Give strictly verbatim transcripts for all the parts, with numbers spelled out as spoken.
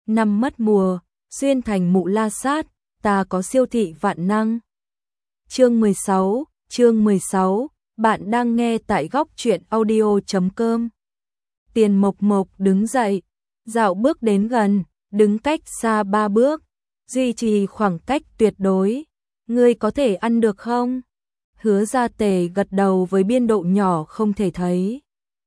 năm mất mùa, xuyên thành mụ la sát, ta có siêu thị vạn năng. Chương mười sáu, chương mười sáu, bạn đang nghe tại góc truyện audio chấm com. Tiền Mộc Mộc đứng dậy, dạo bước đến gần, đứng cách xa ba bước, duy trì khoảng cách tuyệt đối. Ngươi có thể ăn được không? Hứa Gia Tề gật đầu với biên độ nhỏ không thể thấy.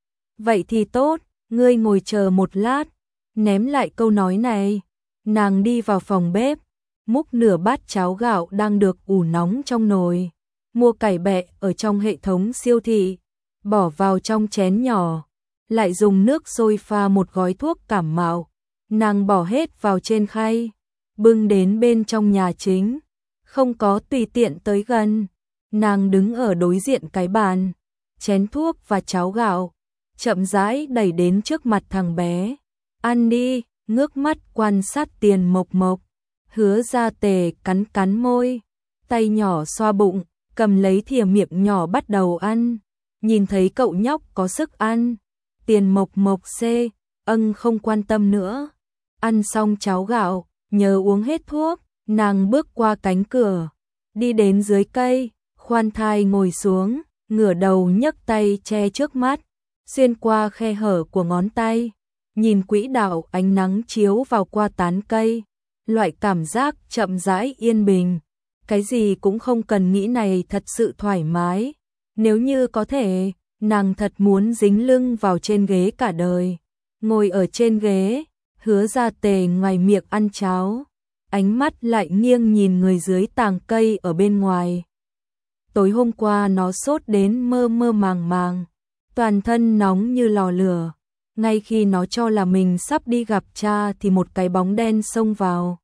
Vậy thì tốt, ngươi ngồi chờ một lát. Ném lại câu nói này, nàng đi vào phòng bếp, múc nửa bát cháo gạo đang được ủ nóng trong nồi, mua cải bẹ ở trong hệ thống siêu thị, bỏ vào trong chén nhỏ, lại dùng nước sôi pha một gói thuốc cảm mạo, nàng bỏ hết vào trên khay, bưng đến bên trong nhà chính, không có tùy tiện tới gần, nàng đứng ở đối diện cái bàn, chén thuốc và cháo gạo, chậm rãi đẩy đến trước mặt thằng bé. Ăn đi, ngước mắt quan sát Tiền Mộc Mộc. Hứa Gia Tề cắn cắn môi, tay nhỏ xoa bụng, cầm lấy thìa miệng nhỏ bắt đầu ăn. Nhìn thấy cậu nhóc có sức ăn, Tiền Mộc Mộc xê, âng không quan tâm nữa. Ăn xong cháo gạo, nhớ uống hết thuốc, nàng bước qua cánh cửa, đi đến dưới cây, khoan thai ngồi xuống, ngửa đầu nhấc tay che trước mắt, xuyên qua khe hở của ngón tay. Nhìn quỹ đạo ánh nắng chiếu vào qua tán cây, loại cảm giác chậm rãi yên bình, cái gì cũng không cần nghĩ này thật sự thoải mái. Nếu như có thể, nàng thật muốn dính lưng vào trên ghế cả đời. Ngồi ở trên ghế, Hứa Gia Tề ngoài miệng ăn cháo, ánh mắt lại nghiêng nhìn người dưới tàng cây ở bên ngoài. Tối hôm qua nó sốt đến mơ mơ màng màng, toàn thân nóng như lò lửa. Ngay khi nó cho là mình sắp đi gặp cha thì một cái bóng đen xông vào.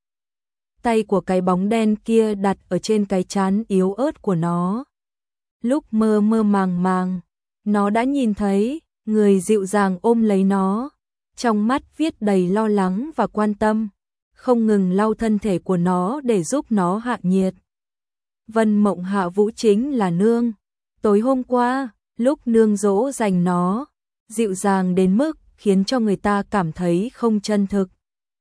Tay của cái bóng đen kia đặt ở trên cái trán yếu ớt của nó. Lúc mơ mơ màng màng, nó đã nhìn thấy người dịu dàng ôm lấy nó, trong mắt viết đầy lo lắng và quan tâm, không ngừng lau thân thể của nó để giúp nó hạ nhiệt. Vân Mộng Hạ Vũ chính là nương. Tối hôm qua, lúc nương dỗ dành nó, dịu dàng đến mức khiến cho người ta cảm thấy không chân thực.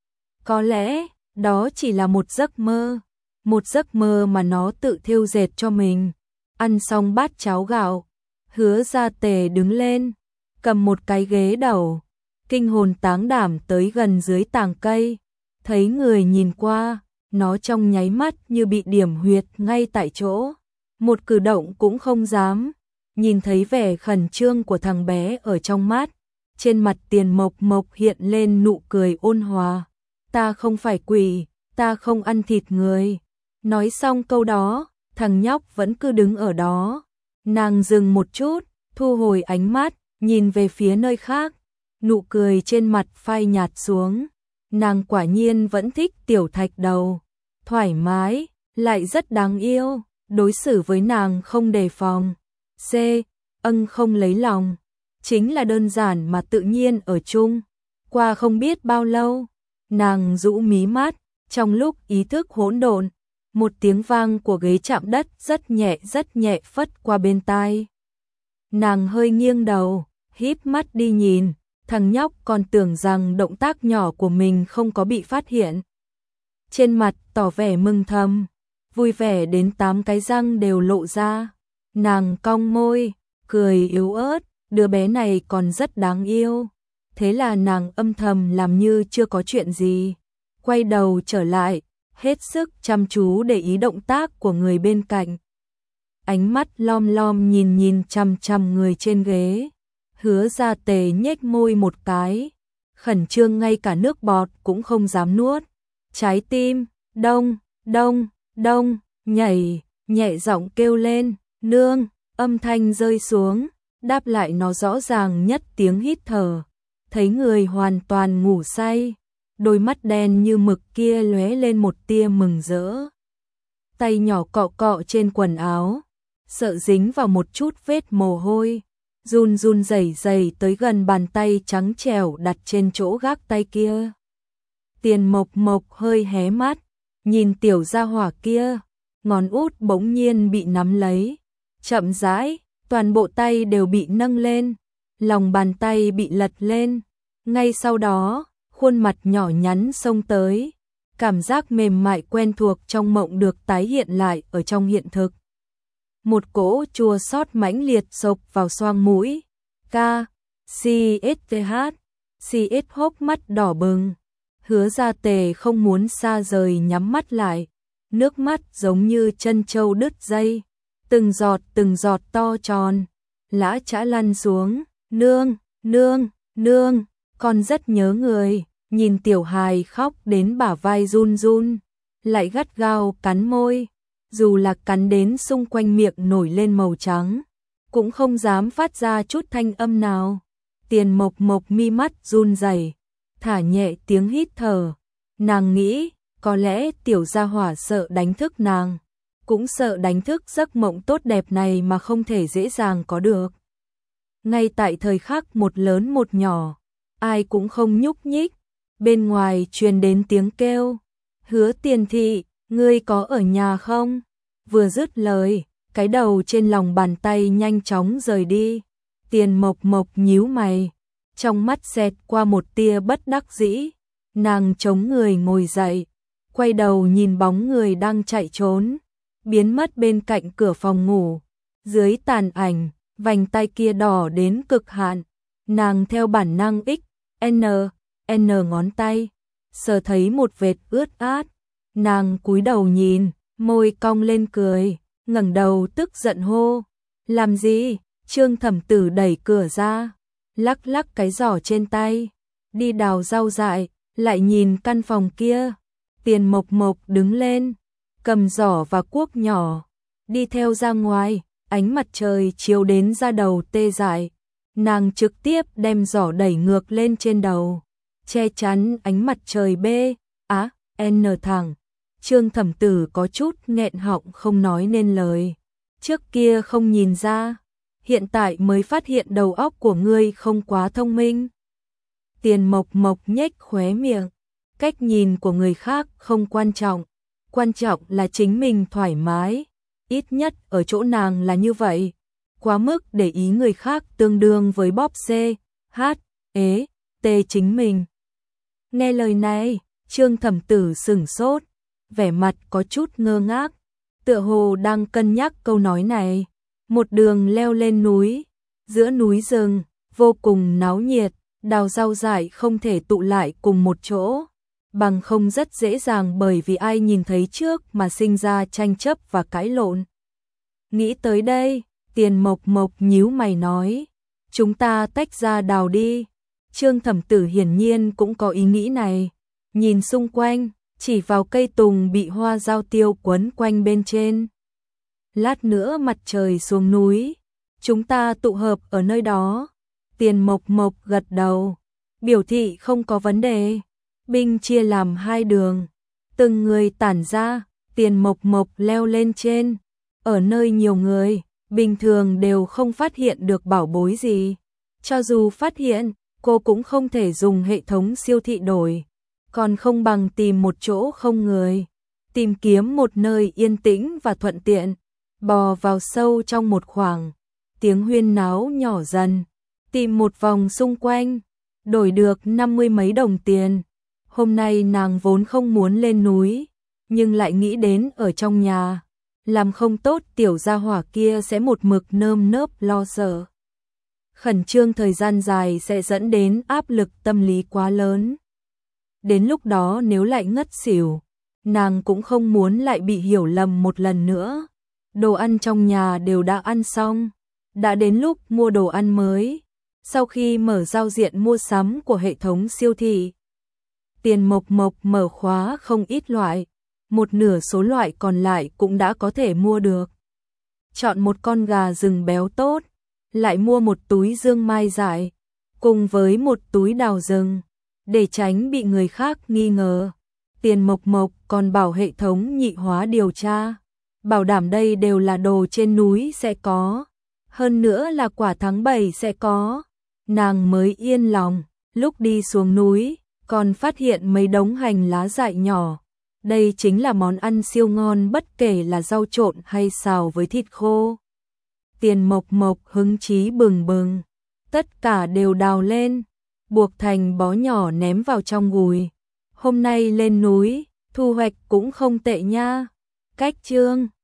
Có lẽ, đó chỉ là một giấc mơ, một giấc mơ mà nó tự thêu dệt cho mình. Ăn xong bát cháo gạo, Hứa Gia Tề đứng lên, cầm một cái ghế đầu, kinh hồn táng đảm tới gần dưới tàng cây, thấy người nhìn qua, nó trong nháy mắt như bị điểm huyệt ngay tại chỗ, một cử động cũng không dám. Nhìn thấy vẻ khẩn trương của thằng bé ở trong mắt, trên mặt Tiền Mộc Mộc hiện lên nụ cười ôn hòa. Ta không phải quỷ, ta không ăn thịt người. Nói xong câu đó, thằng nhóc vẫn cứ đứng ở đó. Nàng dừng một chút, thu hồi ánh mắt, nhìn về phía nơi khác. Nụ cười trên mặt phai nhạt xuống. Nàng quả nhiên vẫn thích tiểu thạch đầu. Thoải mái, lại rất đáng yêu, đối xử với nàng không đề phòng. C. Ân không lấy lòng, chính là đơn giản mà tự nhiên ở chung. Qua không biết bao lâu, nàng rũ mí mắt, trong lúc ý thức hỗn độn, một tiếng vang của ghế chạm đất rất nhẹ rất nhẹ phất qua bên tai. Nàng hơi nghiêng đầu, híp mắt đi nhìn, thằng nhóc còn tưởng rằng động tác nhỏ của mình không có bị phát hiện. Trên mặt tỏ vẻ mừng thầm, vui vẻ đến tám cái răng đều lộ ra. Nàng cong môi, cười yếu ớt, đứa bé này còn rất đáng yêu. Thế là nàng âm thầm làm như chưa có chuyện gì. Quay đầu trở lại, hết sức chăm chú để ý động tác của người bên cạnh. Ánh mắt lom lom nhìn nhìn chằm chằm người trên ghế. Hứa Gia Tề nhếch môi một cái, khẩn trương ngay cả nước bọt cũng không dám nuốt. Trái tim, đông, đông, đông, nhảy, nhẹ giọng kêu lên. Nương, âm thanh rơi xuống, đáp lại nó rõ ràng nhất tiếng hít thở. Thấy người hoàn toàn ngủ say, đôi mắt đen như mực kia lóe lên một tia mừng rỡ. Tay nhỏ cọ cọ trên quần áo, sợ dính vào một chút vết mồ hôi, run run rẩy rẩy tới gần bàn tay trắng trẻo đặt trên chỗ gác tay kia. Tiền Mộc Mộc hơi hé mắt, nhìn tiểu gia hỏa kia, ngón út bỗng nhiên bị nắm lấy. Chậm rãi, toàn bộ tay đều bị nâng lên, lòng bàn tay bị lật lên. Ngay sau đó, khuôn mặt nhỏ nhắn xông tới, cảm giác mềm mại quen thuộc trong mộng được tái hiện lại ở trong hiện thực. Một cỗ chua xót mãnh liệt xộc vào xoang mũi. Ca, xê ét tê hát, xê ét hốc mắt đỏ bừng. Hứa Gia Tề không muốn xa rời nhắm mắt lại, nước mắt giống như chân trâu đứt dây, từng giọt từng giọt to tròn, lã chã lăn xuống. Nương, nương, nương, con rất nhớ người. Nhìn tiểu hài khóc đến bả vai run run, lại gắt gao cắn môi, dù là cắn đến xung quanh miệng nổi lên màu trắng, cũng không dám phát ra chút thanh âm nào. Tiền Mộc Mộc mi mắt run rẩy, thả nhẹ tiếng hít thở. Nàng nghĩ, có lẽ tiểu gia hỏa sợ đánh thức nàng, cũng sợ đánh thức giấc mộng tốt đẹp này mà không thể dễ dàng có được. Ngay tại thời khắc một lớn một nhỏ, ai cũng không nhúc nhích, bên ngoài truyền đến tiếng kêu. Hứa Tiền Thị, ngươi có ở nhà không? Vừa dứt lời, cái đầu trên lòng bàn tay nhanh chóng rời đi. Tiền Mộc Mộc nhíu mày, trong mắt xẹt qua một tia bất đắc dĩ. Nàng chống người ngồi dậy, quay đầu nhìn bóng người đang chạy trốn, biến mất bên cạnh cửa phòng ngủ. Dưới tàn ảnh, vành tay kia đỏ đến cực hạn. Nàng theo bản năng x, n, n ngón tay, sờ thấy một vệt ướt át. Nàng cúi đầu nhìn, môi cong lên cười, ngẩng đầu tức giận hô. Làm gì? Trương Thẩm Tử đẩy cửa ra, lắc lắc cái giỏ trên tay, đi đào rau dại, lại nhìn căn phòng kia. Tiền Mộc Mộc đứng lên, cầm giỏ và cuốc nhỏ, đi theo ra ngoài. Ánh mặt trời chiếu đến da đầu tê dại, nàng trực tiếp đem giỏ đẩy ngược lên trên đầu, che chắn ánh mặt trời B, á, N thẳng. Trương Thẩm Tử có chút nghẹn họng không nói nên lời. Trước kia không nhìn ra, hiện tại mới phát hiện đầu óc của ngươi không quá thông minh. Tiền Mộc Mộc nhếch khóe miệng, cách nhìn của người khác không quan trọng, quan trọng là chính mình thoải mái. Ít nhất ở chỗ nàng là như vậy, quá mức để ý người khác tương đương với bóp C, H, ế, T chính mình. Nghe lời này, Trương Thẩm Tử sửng sốt, vẻ mặt có chút ngơ ngác, tựa hồ đang cân nhắc câu nói này. Một đường leo lên núi, giữa núi rừng, vô cùng náo nhiệt, đào rau dại không thể tụ lại cùng một chỗ, bằng không rất dễ dàng bởi vì ai nhìn thấy trước mà sinh ra tranh chấp và cãi lộn. Nghĩ tới đây, Tiền Mộc Mộc nhíu mày nói, chúng ta tách ra đào đi. Trương Thẩm Tử hiển nhiên cũng có ý nghĩ này, nhìn xung quanh, chỉ vào cây tùng bị hoa dao tiêu quấn quanh bên trên. Lát nữa mặt trời xuống núi, chúng ta tụ hợp ở nơi đó. Tiền Mộc Mộc gật đầu, biểu thị không có vấn đề. Binh chia làm hai đường, từng người tản ra. Tiền Mộc Mộc leo lên trên. Ở nơi nhiều người, bình thường đều không phát hiện được bảo bối gì. Cho dù phát hiện, cô cũng không thể dùng hệ thống siêu thị đổi, còn không bằng tìm một chỗ không người, tìm kiếm một nơi yên tĩnh và thuận tiện, bò vào sâu trong một khoảng. Tiếng huyên náo nhỏ dần, tìm một vòng xung quanh, đổi được năm mươi mấy đồng tiền. Hôm nay nàng vốn không muốn lên núi, nhưng lại nghĩ đến ở trong nhà, làm không tốt tiểu gia hỏa kia sẽ một mực nơm nớp lo sợ. Khẩn trương thời gian dài sẽ dẫn đến áp lực tâm lý quá lớn. Đến lúc đó nếu lại ngất xỉu, nàng cũng không muốn lại bị hiểu lầm một lần nữa. Đồ ăn trong nhà đều đã ăn xong, đã đến lúc mua đồ ăn mới. Sau khi mở giao diện mua sắm của hệ thống siêu thị, Tiền Mộc Mộc mở khóa không ít loại, một nửa số loại còn lại cũng đã có thể mua được. Chọn một con gà rừng béo tốt, lại mua một túi dương mai dại, cùng với một túi đào rừng, để tránh bị người khác nghi ngờ. Tiền Mộc Mộc còn bảo hệ thống nhị hóa điều tra, bảo đảm đây đều là đồ trên núi sẽ có, hơn nữa là quả tháng bảy sẽ có. Nàng mới yên lòng, lúc đi xuống núi, còn phát hiện mấy đống hành lá dại nhỏ. Đây chính là món ăn siêu ngon bất kể là rau trộn hay xào với thịt khô. Tiền Mộc Mộc hứng chí bừng bừng, tất cả đều đào lên, buộc thành bó nhỏ ném vào trong gùi. Hôm nay lên núi, thu hoạch cũng không tệ nha. Cách chương